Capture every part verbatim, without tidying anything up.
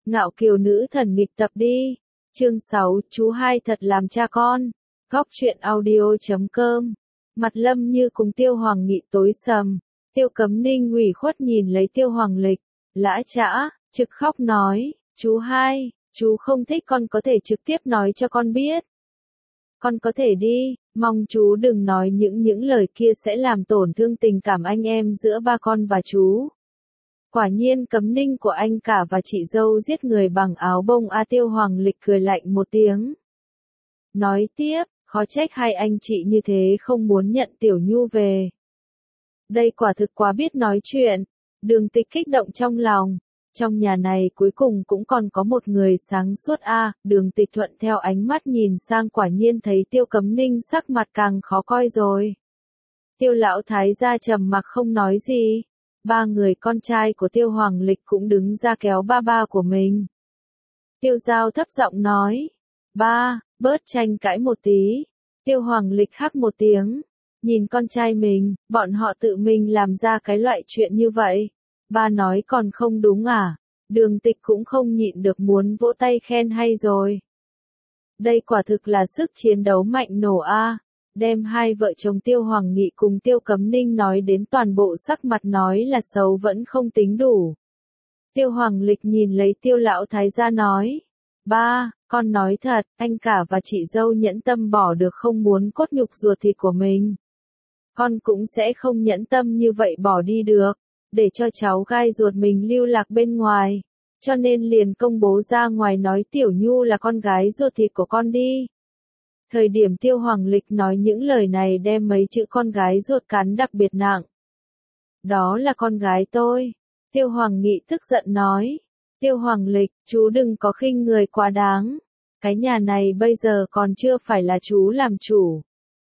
Ngạo kiều nữ thần nghịch tập đi. Chương sáu, chú hai thật làm cha con. Góc truyện audio chấm com. Mặt Lâm Như cùng Tiêu Hoàng Nghị tối sầm. Tiêu Cấm Ninh ủy khuất nhìn lấy Tiêu Hoàng Lịch, lã chã, trực khóc nói, chú hai, chú không thích con có thể trực tiếp nói cho con biết. Con có thể đi, mong chú đừng nói những những lời kia sẽ làm tổn thương tình cảm anh em giữa ba con và chú. Quả nhiên Cấm Ninh của anh cả và chị dâu giết người bằng áo bông. A Tiêu Hoàng Lịch cười lạnh một tiếng. Nói tiếp, khó trách hai anh chị như thế không muốn nhận Tiểu Nhu về. Đây quả thực quá biết nói chuyện. Đường Tịch kích động trong lòng. Trong nhà này cuối cùng cũng còn có một người sáng suốt a. À, Đường Tịch thuận theo ánh mắt nhìn sang quả nhiên thấy Tiêu Cấm Ninh sắc mặt càng khó coi rồi. Tiêu lão thái gia trầm mặc không nói gì. Ba người con trai của Tiêu Hoàng Lịch cũng đứng ra kéo ba ba của mình. Tiêu Giao thấp giọng nói. Ba, bớt tranh cãi một tí. Tiêu Hoàng Lịch hắc một tiếng. Nhìn con trai mình, bọn họ tự mình làm ra cái loại chuyện như vậy. Ba nói còn không đúng à? Đường Tịch cũng không nhịn được muốn vỗ tay khen hay rồi. Đây quả thực là sức chiến đấu mạnh nổ a. À. Đem hai vợ chồng Tiêu Hoàng Nghị cùng Tiêu Cấm Ninh nói đến toàn bộ sắc mặt nói là xấu vẫn không tính đủ. Tiêu Hoàng Lịch nhìn lấy Tiêu lão thái gia nói. Ba, con nói thật, anh cả và chị dâu nhẫn tâm bỏ được không muốn cốt nhục ruột thịt của mình. Con cũng sẽ không nhẫn tâm như vậy bỏ đi được, để cho cháu gai ruột mình lưu lạc bên ngoài. Cho nên liền công bố ra ngoài nói Tiểu Nhu là con gái ruột thịt của con đi. Thời điểm Tiêu Hoàng Lịch nói những lời này đem mấy chữ con gái ruột cắn đặc biệt nặng. Đó là con gái tôi. Tiêu Hoàng Nghị tức giận nói. Tiêu Hoàng Lịch, chú đừng có khinh người quá đáng. Cái nhà này bây giờ còn chưa phải là chú làm chủ.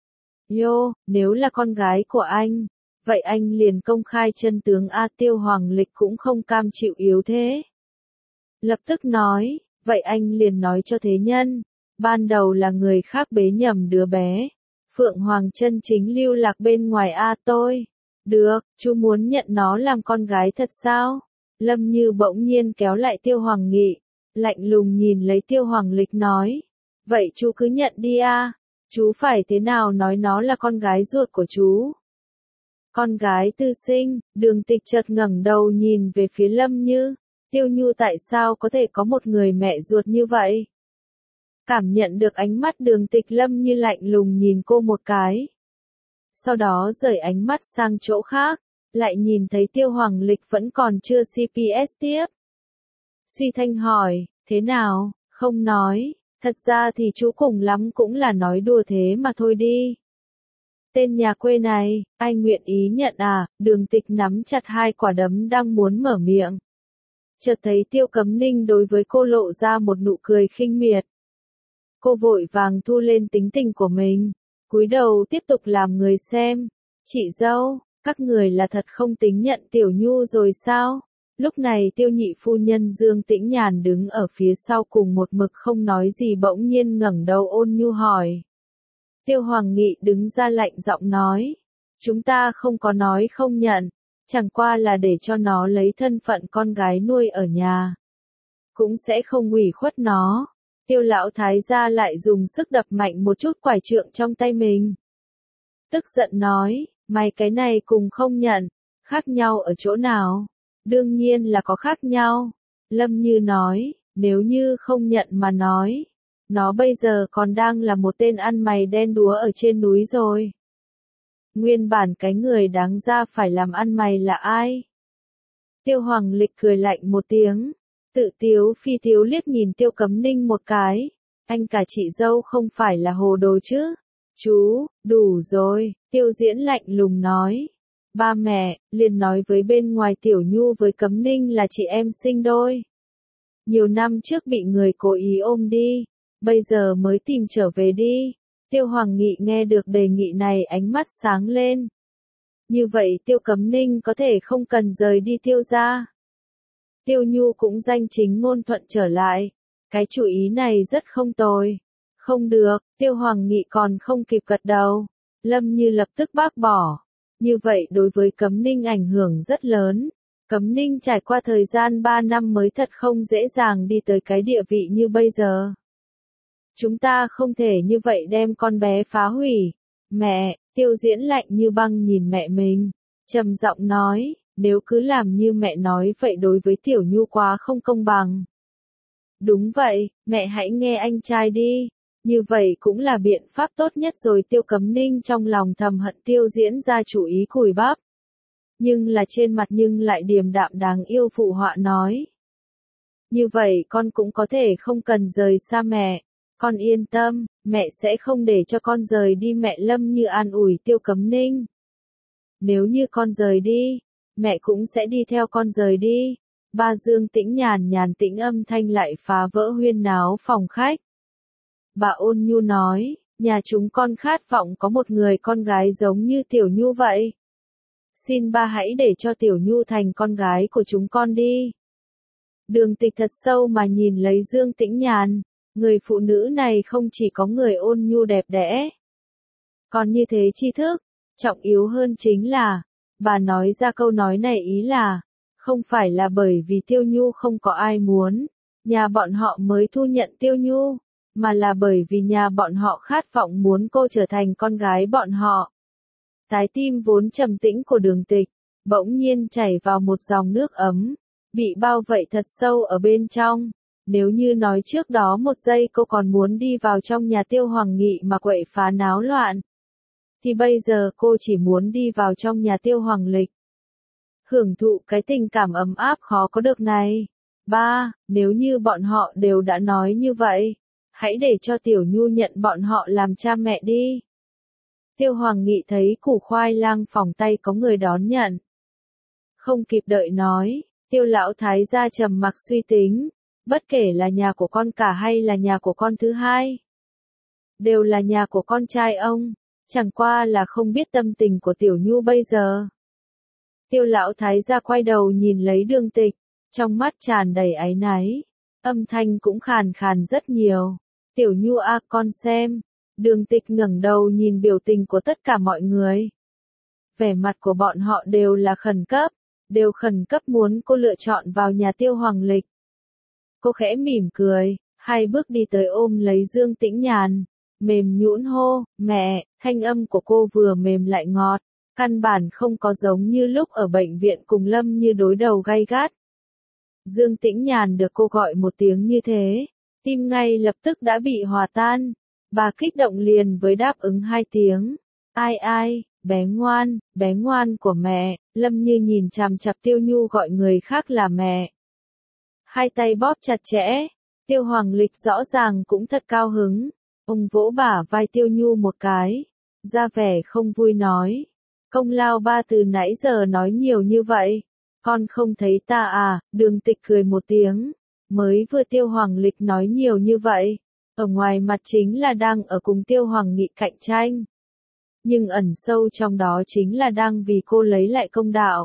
Yo, nếu là con gái của anh, vậy anh liền công khai chân tướng. A. Tiêu Hoàng Lịch cũng không cam chịu yếu thế. Lập tức nói, vậy anh liền nói cho thế nhân. Ban đầu là người khác bế nhầm đứa bé. Phượng Hoàng chân chính lưu lạc bên ngoài. A. Tôi. Được, chú muốn nhận nó làm con gái thật sao? Lâm Như bỗng nhiên kéo lại Tiêu Hoàng Nghị. Lạnh lùng nhìn lấy Tiêu Hoàng Lịch nói. Vậy chú cứ nhận đi a. Chú phải thế nào nói nó là con gái ruột của chú? Con gái tư sinh. Đường Tịch chợt ngẩng đầu nhìn về phía Lâm Như. Tiêu Nhu tại sao có thể có một người mẹ ruột như vậy? Cảm nhận được ánh mắt Đường Tịch, Lâm Như lạnh lùng nhìn cô một cái. Sau đó rời ánh mắt sang chỗ khác, lại nhìn thấy Tiêu Hoàng Lịch vẫn còn chưa xê pê ét tiếp. Suy thanh hỏi, thế nào, không nói, thật ra thì chú cùng lắm cũng là nói đùa thế mà thôi đi. Tên nhà quê này, ai nguyện ý nhận à? Đường Tịch nắm chặt hai quả đấm đang muốn mở miệng. Chợt thấy Tiêu Cấm Ninh đối với cô lộ ra một nụ cười khinh miệt. Cô vội vàng thu lên tính tình của mình, cúi đầu tiếp tục làm người xem. Chị dâu, các người là thật không tính nhận Tiểu Nhu rồi sao? Lúc này Tiêu nhị phu nhân Dương Tĩnh Nhàn đứng ở phía sau cùng một mực không nói gì bỗng nhiên ngẩng đầu ôn nhu hỏi. Tiêu Hoàng Nghị đứng ra lạnh giọng nói. Chúng ta không có nói không nhận, chẳng qua là để cho nó lấy thân phận con gái nuôi ở nhà. Cũng sẽ không ủy khuất nó. Tiêu lão thái gia lại dùng sức đập mạnh một chút quải trượng trong tay mình. Tức giận nói, mày cái này cùng không nhận, khác nhau ở chỗ nào? Đương nhiên là có khác nhau. Lâm Như nói, nếu như không nhận mà nói, nó bây giờ còn đang là một tên ăn mày đen đúa ở trên núi rồi. Nguyên bản cái người đáng ra phải làm ăn mày là ai? Tiêu Hoàng Lịch cười lạnh một tiếng. Tự tiếu phi tiếu liếc nhìn Tiêu Cấm Ninh một cái. Anh cả chị dâu không phải là hồ đồ chứ? Chú, đủ rồi, Tiêu Diễn lạnh lùng nói. Ba mẹ, liền nói với bên ngoài Tiểu Nhu với Cấm Ninh là chị em sinh đôi. Nhiều năm trước bị người cố ý ôm đi, bây giờ mới tìm trở về đi. Tiêu Hoàng Nghị nghe được đề nghị này ánh mắt sáng lên. Như vậy Tiêu Cấm Ninh có thể không cần rời đi Tiêu gia. Tiêu Nhu cũng danh chính ngôn thuận trở lại. Cái chủ ý này rất không tồi. Không được, Tiêu Hoàng Nghị còn không kịp gật đầu. Lâm Như lập tức bác bỏ. Như vậy đối với Cấm Ninh ảnh hưởng rất lớn. Cấm Ninh trải qua thời gian ba năm mới thật không dễ dàng đi tới cái địa vị như bây giờ. Chúng ta không thể như vậy đem con bé phá hủy. Mẹ, Tiêu Diễn lạnh như băng nhìn mẹ mình, trầm giọng nói, nếu cứ làm như mẹ nói vậy đối với Tiểu Nhu quá không công bằng. Đúng vậy, mẹ hãy nghe anh trai đi, như vậy cũng là biện pháp tốt nhất rồi. Tiêu Cấm Ninh trong lòng thầm hận Tiêu Diễn ra chủ ý cùi bắp. Nhưng là trên mặt nhưng lại điềm đạm đáng yêu phụ họa nói. Như vậy con cũng có thể không cần rời xa mẹ. Con yên tâm, mẹ sẽ không để cho con rời đi. Mẹ Lâm Như an ủi Tiêu Cấm Ninh. Nếu như con rời đi, mẹ cũng sẽ đi theo con rời đi. Ba Dương Tĩnh nhàn nhàn tĩnh âm thanh lại phá vỡ huyên náo phòng khách. Bà Ôn Nhu nói, nhà chúng con khát vọng có một người con gái giống như Tiểu Nhu vậy. Xin ba hãy để cho Tiểu Nhu thành con gái của chúng con đi. Đường Tịch thật sâu mà nhìn lấy Dương Tĩnh nhàn. Người phụ nữ này không chỉ có người ôn nhu đẹp đẽ, còn như thế tri thức, trọng yếu hơn chính là, bà nói ra câu nói này ý là, không phải là bởi vì Tiêu Nhu không có ai muốn, nhà bọn họ mới thu nhận Tiêu Nhu, mà là bởi vì nhà bọn họ khát vọng muốn cô trở thành con gái bọn họ. Trái tim vốn trầm tĩnh của Đường Tịch, bỗng nhiên chảy vào một dòng nước ấm, bị bao vây thật sâu ở bên trong. Nếu như nói trước đó một giây cô còn muốn đi vào trong nhà Tiêu Hoàng Nghị mà quậy phá náo loạn, thì bây giờ cô chỉ muốn đi vào trong nhà Tiêu Hoàng Lịch. Hưởng thụ cái tình cảm ấm áp khó có được này. Ba, nếu như bọn họ đều đã nói như vậy, hãy để cho Tiểu Nhu nhận bọn họ làm cha mẹ đi. Tiêu Hoàng Nghị thấy củ khoai lang phòng tay có người đón nhận. Không kịp đợi nói, Tiêu lão thái gia trầm mặc suy tính. Bất kể là nhà của con cả hay là nhà của con thứ hai, đều là nhà của con trai ông, chẳng qua là không biết tâm tình của Tiểu Nhu bây giờ. Tiêu lão thái gia quay đầu nhìn lấy Đường Tịch, trong mắt tràn đầy áy náy, âm thanh cũng khàn khàn rất nhiều. Tiểu Nhu a, con xem. Đường Tịch ngẩng đầu nhìn biểu tình của tất cả mọi người. Vẻ mặt của bọn họ đều là khẩn cấp, đều khẩn cấp muốn cô lựa chọn vào nhà Tiêu Hoàng Lịch. Cô khẽ mỉm cười, hai bước đi tới ôm lấy Dương Tĩnh nhàn, mềm nhũn hô, mẹ. Thanh âm của cô vừa mềm lại ngọt, căn bản không có giống như lúc ở bệnh viện cùng Lâm Như đối đầu gay gắt. Dương Tĩnh nhàn được cô gọi một tiếng như thế, tim ngay lập tức đã bị hòa tan, bà kích động liền với đáp ứng hai tiếng. Ai ai, bé ngoan, bé ngoan của mẹ. Lâm Như nhìn chằm chằm Tiêu Nhu gọi người khác là mẹ. Hai tay bóp chặt chẽ, Tiêu Hoàng Lịch rõ ràng cũng thật cao hứng, ông vỗ bả vai Tiêu Nhu một cái, ra vẻ không vui nói, công lao ba từ nãy giờ nói nhiều như vậy, con không thấy ta à. Đường Tịch cười một tiếng, mới vừa Tiêu Hoàng Lịch nói nhiều như vậy, ở ngoài mặt chính là đang ở cùng Tiêu Hoàng Nghị cạnh tranh, nhưng ẩn sâu trong đó chính là đang vì cô lấy lại công đạo.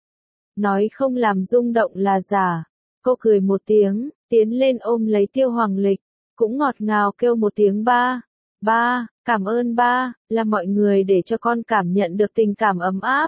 Nói không làm rung động là giả. Cô cười một tiếng, tiến lên ôm lấy Tiêu Hoàng Lịch, cũng ngọt ngào kêu một tiếng ba. Ba, cảm ơn ba, là mọi người để cho con cảm nhận được tình cảm ấm áp.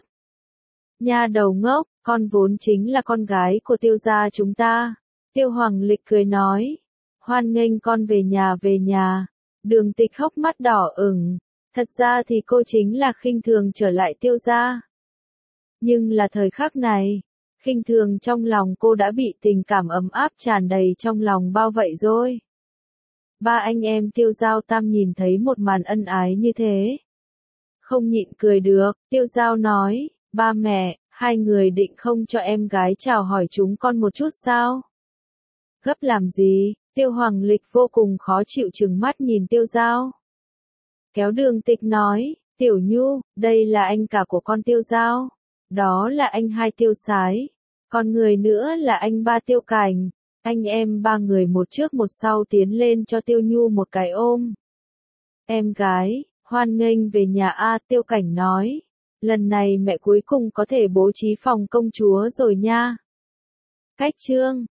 Nha đầu ngốc, con vốn chính là con gái của Tiêu gia chúng ta. Tiêu Hoàng Lịch cười nói, hoan nghênh con về nhà về nhà. Đường Tịch hốc mắt đỏ ửng, thật ra thì cô chính là khinh thường trở lại Tiêu gia. Nhưng là thời khắc này, khinh thường trong lòng cô đã bị tình cảm ấm áp tràn đầy trong lòng bao vậy rồi. Ba anh em Tiêu Giao Tam nhìn thấy một màn ân ái như thế, không nhịn cười được. Tiêu Giao nói, ba mẹ, hai người định không cho em gái chào hỏi chúng con một chút sao? Gấp làm gì? Tiêu Hoàng Lịch vô cùng khó chịu trừng mắt nhìn Tiêu Giao. Kéo Đường Tịch nói, Tiểu Nhu, đây là anh cả của con Tiêu Giao. Đó là anh hai Tiêu Sái. Còn người nữa là anh ba Tiêu Cảnh. Anh em ba người một trước một sau tiến lên cho Tiêu Nhu một cái ôm. Em gái, hoan nghênh về nhà A. Tiêu Cảnh nói. Lần này mẹ cuối cùng có thể bố trí phòng công chúa rồi nha. Cách chương